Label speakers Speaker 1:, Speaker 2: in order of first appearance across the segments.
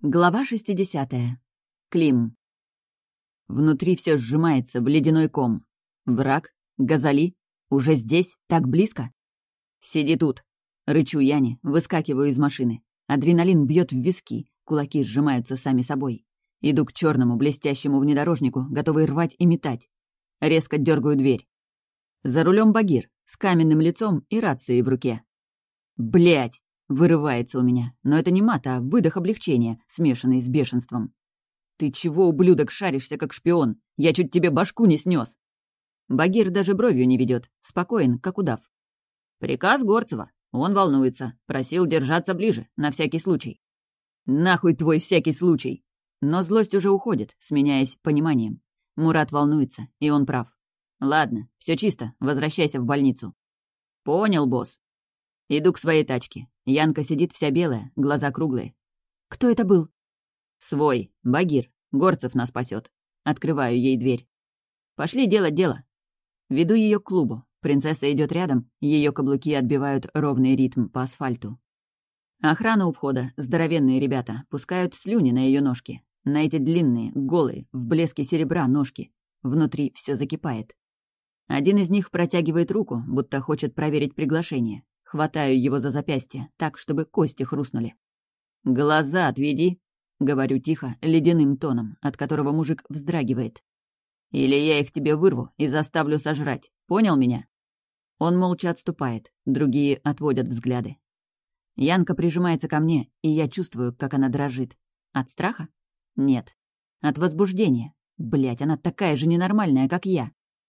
Speaker 1: Глава 60. Клим. Внутри все сжимается в ледяной ком. Враг? Газали? Уже здесь? Так близко? «Сиди тут!» — рычу Яне, выскакиваю из машины. Адреналин бьет в виски, кулаки сжимаются сами собой. Иду к черному блестящему внедорожнику, готовый рвать и метать. Резко дергаю дверь. За рулем Багир, с каменным лицом и рацией в руке. Блять! Вырывается у меня, но это не мат, а выдох облегчения, смешанный с бешенством. «Ты чего, ублюдок, шаришься, как шпион? Я чуть тебе башку не снес!» Багир даже бровью не ведет, спокоен, как удав. «Приказ Горцева. Он волнуется. Просил держаться ближе, на всякий случай». «Нахуй твой всякий случай!» Но злость уже уходит, сменяясь пониманием. Мурат волнуется, и он прав. «Ладно, все чисто, возвращайся в больницу». «Понял, босс». Иду к своей тачке. Янка сидит вся белая, глаза круглые. «Кто это был?» «Свой, Багир. Горцев нас спасет. Открываю ей дверь. «Пошли делать дело». Веду ее к клубу. Принцесса идет рядом, ее каблуки отбивают ровный ритм по асфальту. Охрана у входа, здоровенные ребята, пускают слюни на ее ножки. На эти длинные, голые, в блеске серебра ножки. Внутри все закипает. Один из них протягивает руку, будто хочет проверить приглашение. Хватаю его за запястье, так, чтобы кости хрустнули. «Глаза отведи», — говорю тихо, ледяным тоном, от которого мужик вздрагивает. «Или я их тебе вырву и заставлю сожрать. Понял меня?» Он молча отступает, другие отводят взгляды. Янка прижимается ко мне, и я чувствую, как она дрожит. От страха? Нет. От возбуждения. Блядь, она такая же ненормальная, как я.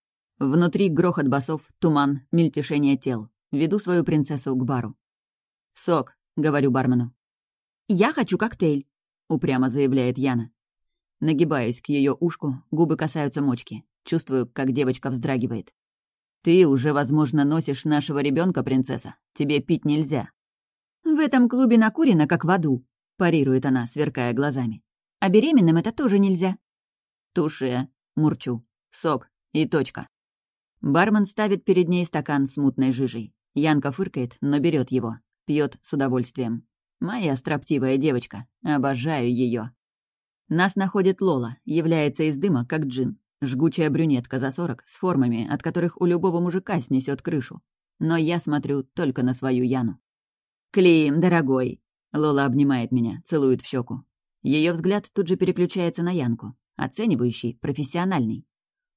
Speaker 1: Внутри грохот басов, туман, мельтешение тел. Веду свою принцессу к бару. «Сок», — говорю бармену. «Я хочу коктейль», — упрямо заявляет Яна. Нагибаюсь к ее ушку, губы касаются мочки. Чувствую, как девочка вздрагивает. «Ты уже, возможно, носишь нашего ребенка, принцесса. Тебе пить нельзя». «В этом клубе накурено, как в аду», — парирует она, сверкая глазами. «А беременным это тоже нельзя». «Туше», — мурчу. «Сок. И точка». Бармен ставит перед ней стакан с мутной жижей. Янка фыркает, но берет его. Пьет с удовольствием. Моя строптивая девочка. Обожаю ее. Нас находит Лола, является из дыма, как джин. Жгучая брюнетка за 40, с формами, от которых у любого мужика снесет крышу. Но я смотрю только на свою Яну. «Клим, дорогой!» Лола обнимает меня, целует в щеку. Ее взгляд тут же переключается на Янку. Оценивающий, профессиональный.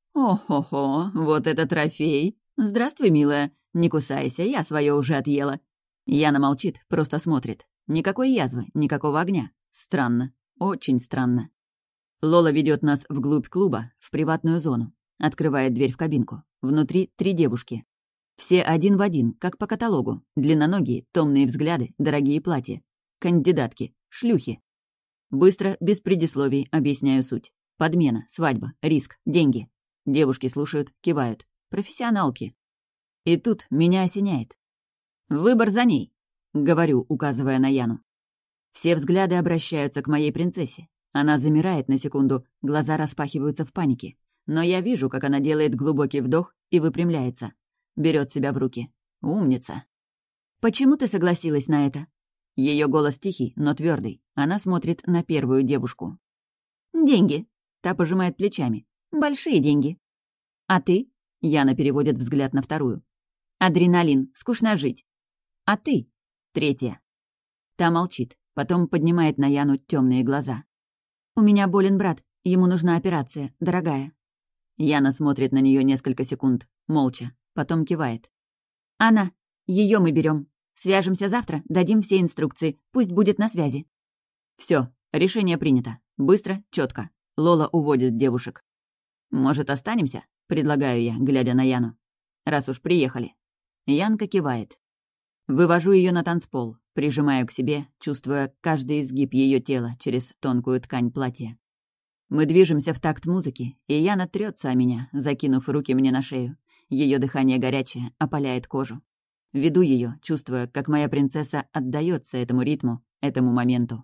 Speaker 1: «О-хо-хо, вот это трофей! Здравствуй, милая! Не кусайся, я свое уже отъела!» Яна молчит, просто смотрит. Никакой язвы, никакого огня. Странно, очень странно. Лола ведет нас вглубь клуба, в приватную зону. Открывает дверь в кабинку. Внутри 3 девушки. Все один в один, как по каталогу. Длинноногие, томные взгляды, дорогие платья. Кандидатки, шлюхи. Быстро, без предисловий, объясняю суть. Подмена, свадьба, риск, деньги. Девушки слушают, кивают. Профессионалки. И тут меня осеняет. «Выбор за ней», — говорю, указывая на Яну. Все взгляды обращаются к моей принцессе. Она замирает на секунду, глаза распахиваются в панике. Но я вижу, как она делает глубокий вдох и выпрямляется. Берет себя в руки. Умница. «Почему ты согласилась на это?» Ее голос тихий, но твердый. Она смотрит на первую девушку. «Деньги», — та пожимает плечами. «Большие деньги». «А ты?» — Яна переводит взгляд на вторую. «Адреналин. Скучно жить». «А ты?» — третья. Та молчит, потом поднимает на Яну темные глаза. «У меня болен брат. Ему нужна операция, дорогая». Яна смотрит на нее несколько секунд, молча, потом кивает. «Она. Ее мы берем. Свяжемся завтра, дадим все инструкции. Пусть будет на связи». Все, решение принято. Быстро, четко. Лола уводит девушек. «Может, останемся?» — предлагаю я, глядя на Яну. «Раз уж приехали». Янка кивает. Вывожу ее на танцпол, прижимаю к себе, чувствуя каждый изгиб ее тела через тонкую ткань платья. Мы движемся в такт музыки, и Яна трется о меня, закинув руки мне на шею. Ее дыхание горячее, опаляет кожу. Веду ее, чувствуя, как моя принцесса отдается этому ритму, этому моменту.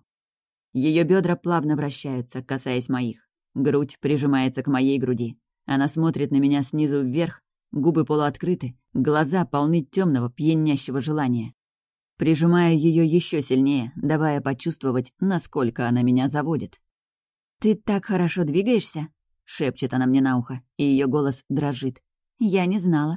Speaker 1: Ее бедра плавно вращаются, касаясь моих. Грудь прижимается к моей груди. Она смотрит на меня снизу вверх, губы полуоткрыты, глаза полны темного, пьянящего желания. Прижимаю ее еще сильнее, давая почувствовать, насколько она меня заводит. «Ты так хорошо двигаешься?» — шепчет она мне на ухо, и ее голос дрожит. «Я не знала».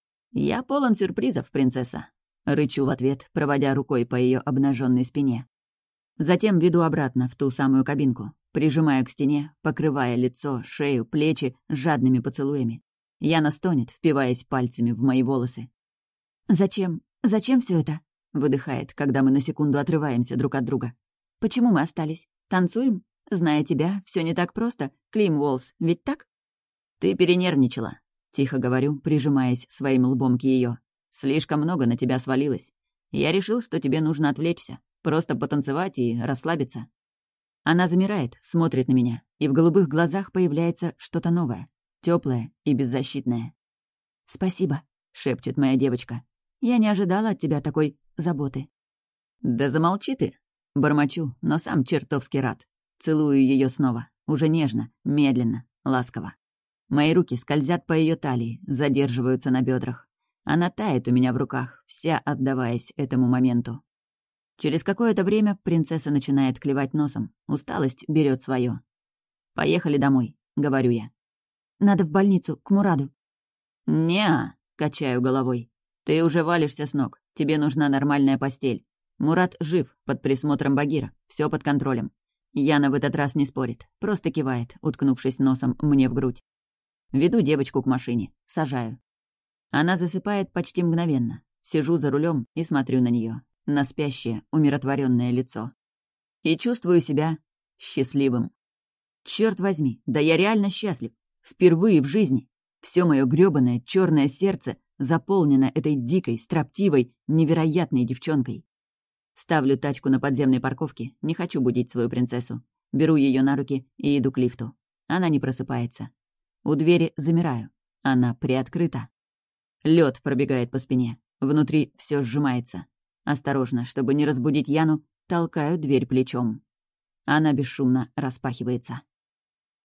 Speaker 1: «Я полон сюрпризов, принцесса», — рычу в ответ, проводя рукой по ее обнаженной спине. Затем веду обратно в ту самую кабинку, прижимаю к стене, покрывая лицо, шею, плечи жадными поцелуями. Яна стонет, впиваясь пальцами в мои волосы. «Зачем? Зачем все это?» — выдыхает, когда мы на секунду отрываемся друг от друга. «Почему мы остались? Танцуем? Зная тебя, все не так просто. Клим Уоллс, ведь так?» «Ты перенервничала», — тихо говорю, прижимаясь своим лбом к ее. «Слишком много на тебя свалилось. Я решил, что тебе нужно отвлечься, просто потанцевать и расслабиться». Она замирает, смотрит на меня, и в голубых глазах появляется что-то новое, теплое и беззащитное. «Спасибо», — шепчет моя девочка. «Я не ожидала от тебя такой заботы». «Да замолчи ты», — бормочу, но сам чертовски рад. Целую ее снова, уже нежно, медленно, ласково. Мои руки скользят по ее талии, задерживаются на бедрах. Она тает у меня в руках, вся отдаваясь этому моменту. Через какое-то время принцесса начинает клевать носом. Усталость берет свое. «Поехали домой», — говорю я. «Надо в больницу, к Мураду». «Не-а», качаю головой. «Ты уже валишься с ног. Тебе нужна нормальная постель. Мурат жив, под присмотром Багира. Все под контролем». Яна в этот раз не спорит, просто кивает, уткнувшись носом мне в грудь. Веду девочку к машине, сажаю. Она засыпает почти мгновенно. Сижу за рулем и смотрю на нее, на спящее, умиротворенное лицо. И чувствую себя счастливым. Черт возьми, да я реально счастлив. Впервые в жизни. Все мое грёбаное черное сердце заполнено этой дикой, строптивой, невероятной девчонкой. Ставлю тачку на подземной парковке, не хочу будить свою принцессу. Беру ее на руки и иду к лифту. Она не просыпается. У двери замираю. Она приоткрыта. Лед пробегает по спине. Внутри все сжимается. Осторожно, чтобы не разбудить Яну, толкаю дверь плечом. Она бесшумно распахивается.